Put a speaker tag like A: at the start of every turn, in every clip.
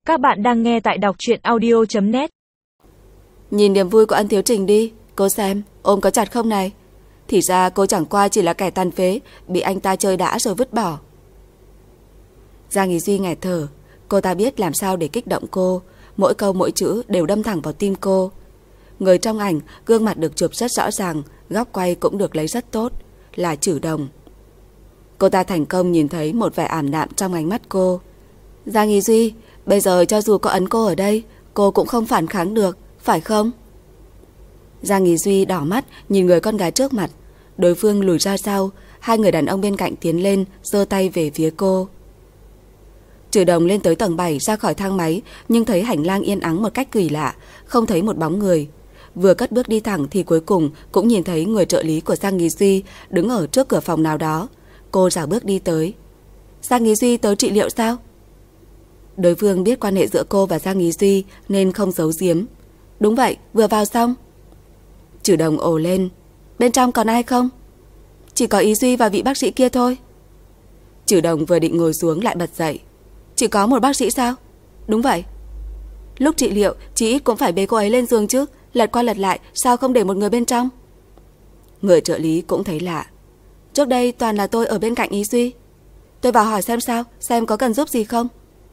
A: Các bạn đang nghe tại đọc truyện audio.net.
B: Nhìn niềm vui của Ân Thiếu Trình đi, cô xem, ôm có chặt không này? Thì ra cô chẳng qua chỉ là kẻ tàn phế, bị anh ta chơi đã rồi vứt bỏ. Giang Ý Duy nghẹt thở, cô ta biết làm sao để kích động cô, mỗi câu mỗi chữ đều đâm thẳng vào tim cô. Người trong ảnh, gương mặt được chụp rất rõ ràng, góc quay cũng được lấy rất tốt, là Trử Đồng. Cô ta thành công nhìn thấy một vẻ ảm đạm trong ánh mắt cô. Giang Ý Duy, bây giờ cho dù có ấn cô ở đây, cô cũng không phản kháng được, phải không? Giang Ý Duy đỏ mắt nhìn người con gái trước mặt. Đối phương lùi ra sau, hai người đàn ông bên cạnh tiến lên, giơ tay về phía cô. Trử Đồng lên tới tầng 7 ra khỏi thang máy, nhưng thấy hành lang yên ắng một cách kỳ lạ, không thấy một bóng người. Vừa cất bước đi thẳng thì cuối cùng cũng nhìn thấy người trợ lý của Giang Ý Duy đứng ở trước cửa phòng nào đó. Cô rảo bước đi tới. Giang Ý Duy tới trị liệu sao? Đối phương biết quan hệ giữa cô và Giang Ý Duy nên không giấu giếm. Đúng vậy, vừa vào xong. Trử Đồng ồ lên. Bên trong còn ai không? Chỉ có Ý Duy và vị bác sĩ kia thôi. Trử Đồng vừa định ngồi xuống lại bật dậy. Chỉ có một bác sĩ sao? Đúng vậy. Lúc trị liệu chỉ ít cũng phải bế cô ấy lên giường chứ, lật qua lật lại sao không để một người bên trong? Người trợ lý cũng thấy lạ. Trước đây toàn là tôi ở bên cạnh Ý Duy. Tôi vào hỏi xem sao, xem có cần giúp gì không.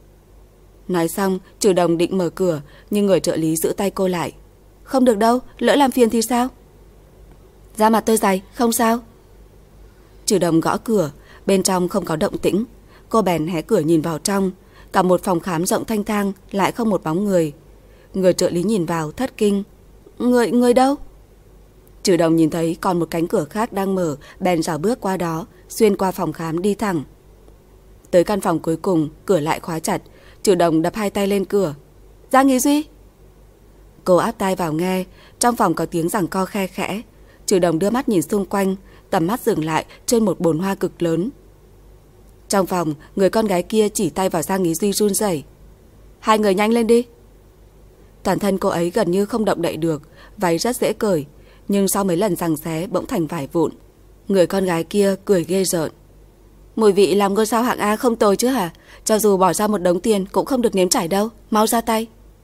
B: Nói xong, Trử Đồng định mở cửa, nhưng người trợ lý giữ tay cô lại. Không được đâu, lỡ làm phiền thì sao? Da mặt tôi dày, không sao. Trử Đồng gõ cửa, bên trong không có động tĩnh. Cô bèn hé cửa nhìn vào trong. Cả một phòng khám rộng thanh thang, lại không một bóng người. Người trợ lý nhìn vào thất kinh. Người đâu? Trử Đồng nhìn thấy còn một cánh cửa khác đang mở, bèn rảo bước qua đó, xuyên qua phòng khám đi thẳng. Tới căn phòng cuối cùng, cửa lại khóa chặt. Trử Đồng đập hai tay lên cửa. Giang Ý Duy. Cô áp tai vào nghe. Trong phòng có tiếng giằng co khe khẽ. Trử Đồng đưa mắt nhìn xung quanh, tầm mắt dừng lại trên một bồn hoa cực lớn. Trong phòng, người con gái kia chỉ tay vào Giang Ý Duy run rẩy. Hai người nhanh lên đi. Toàn thân cô ấy gần như không động đậy được, váy rất dễ cởi, nhưng sau mấy lần giằng xé bỗng thành vải vụn. Người con gái kia cười ghê rợn. Mùi vị làm ngôi sao hạng A không tồi chứ hả? Cho dù bỏ ra một đống tiền cũng không được nếm trải đâu, mau ra tay.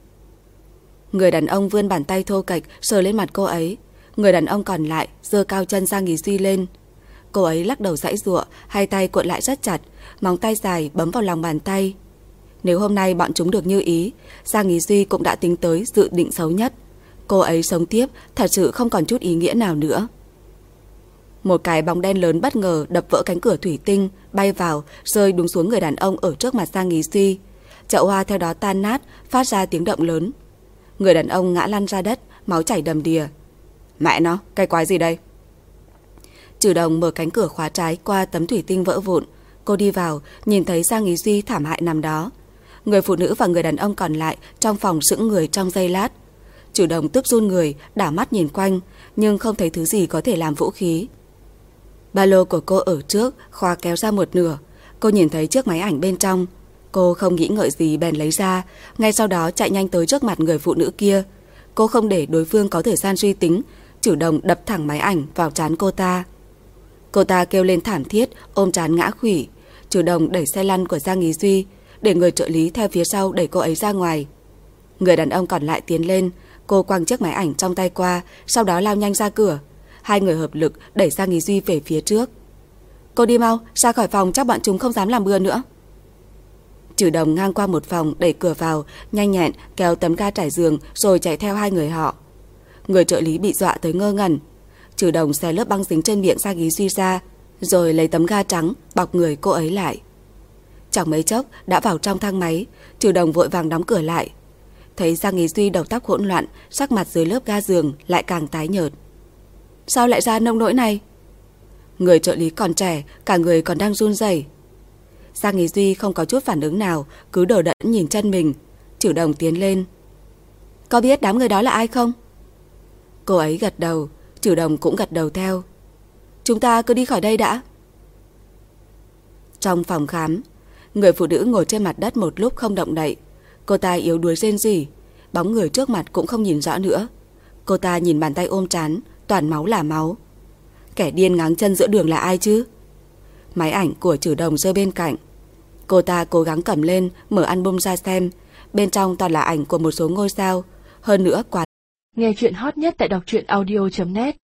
B: Người đàn ông vươn bàn tay thô kệch sờ lên mặt cô ấy. Người đàn ông còn lại giơ cao chân Giang Ý Duy lên. Cô ấy lắc đầu giãy giụa, hai tay cuộn lại rất chặt, móng tay dài bấm vào lòng bàn tay. Nếu hôm nay bọn chúng được như ý, Giang Ý Duy cũng đã tính tới dự định xấu nhất. Cô ấy sống tiếp thật sự không còn chút ý nghĩa nào nữa. Một cái bóng đen lớn bất ngờ đập vỡ cánh cửa thủy tinh, bay vào, rơi đúng xuống người đàn ông ở trước mặt Giang Ý Duy. Chậu hoa theo đó tan nát, phát ra tiếng động lớn. Người đàn ông ngã lăn ra đất, máu chảy đầm đìa. Mẹ nó, cái quái gì đây? Trử Đồng mở cánh cửa khóa trái qua tấm thủy tinh vỡ vụn. Cô đi vào, nhìn thấy Giang Ý Duy thảm hại nằm đó. Người phụ nữ và người đàn ông còn lại trong phòng sững người trong giây lát. Trử Đồng tức run người, đảo mắt nhìn quanh, nhưng không thấy thứ gì có thể làm vũ khí. Ba lô của cô ở trước, khóa kéo ra một nửa. Cô nhìn thấy chiếc máy ảnh bên trong. Cô không nghĩ ngợi gì bèn lấy ra, ngay sau đó chạy nhanh tới trước mặt người phụ nữ kia. Cô không để đối phương có thời gian suy tính, Trử Đồng đập thẳng máy ảnh vào trán cô ta. Cô ta kêu lên thảm thiết, ôm trán ngã khuỵu. Trử Đồng đẩy xe lăn của Giang Ý Duy, để người trợ lý theo phía sau đẩy cô ấy ra ngoài. Người đàn ông còn lại tiến lên, cô quăng chiếc máy ảnh trong tay qua, sau đó lao nhanh ra cửa. Hai người hợp lực đẩy Giang Ý Duy về phía trước. Cô đi mau, ra khỏi phòng, chắc bọn chúng không dám làm bừa nữa. Trử Đồng ngang qua một phòng, đẩy cửa vào, nhanh nhẹn kéo tấm ga trải giường rồi chạy theo hai người họ. Người trợ lý bị dọa tới ngơ ngẩn. Trử Đồng xé lớp băng dính trên miệng Giang Ý Duy ra, rồi lấy tấm ga trắng bọc người cô ấy lại. Chẳng mấy chốc đã vào trong thang máy. Trử Đồng vội vàng đóng cửa lại. Thấy Giang Ý Duy đầu tóc hỗn loạn, sắc mặt dưới lớp ga giường lại càng tái nhợt. Sao lại ra nông nỗi này? Người trợ lý còn trẻ, cả người còn đang run rẩy. Giang Ý Duy không có chút phản ứng nào, cứ đờ đẫn nhìn chân mình. Trử Đồng tiến lên. Có biết đám người đó là ai không? Cô ấy gật đầu, Trử Đồng cũng gật đầu theo. Chúng ta cứ đi khỏi đây đã. Trong phòng khám, người phụ nữ ngồi trên mặt đất một lúc không động đậy. Cô ta yếu đuối rên rỉ, bóng người trước mặt cũng không nhìn rõ nữa. Cô ta nhìn bàn tay ôm trán, toàn máu là máu. Kẻ điên ngáng chân giữa đường là ai chứ? Máy ảnh của Trử Đồng rơi bên cạnh. Cô ta cố gắng cầm lên, mở album ra xem. Bên trong toàn là ảnh của một số ngôi sao. Hơn nữa quán.
A: Nghe chuyện hot nhất tại đọc truyện audio.net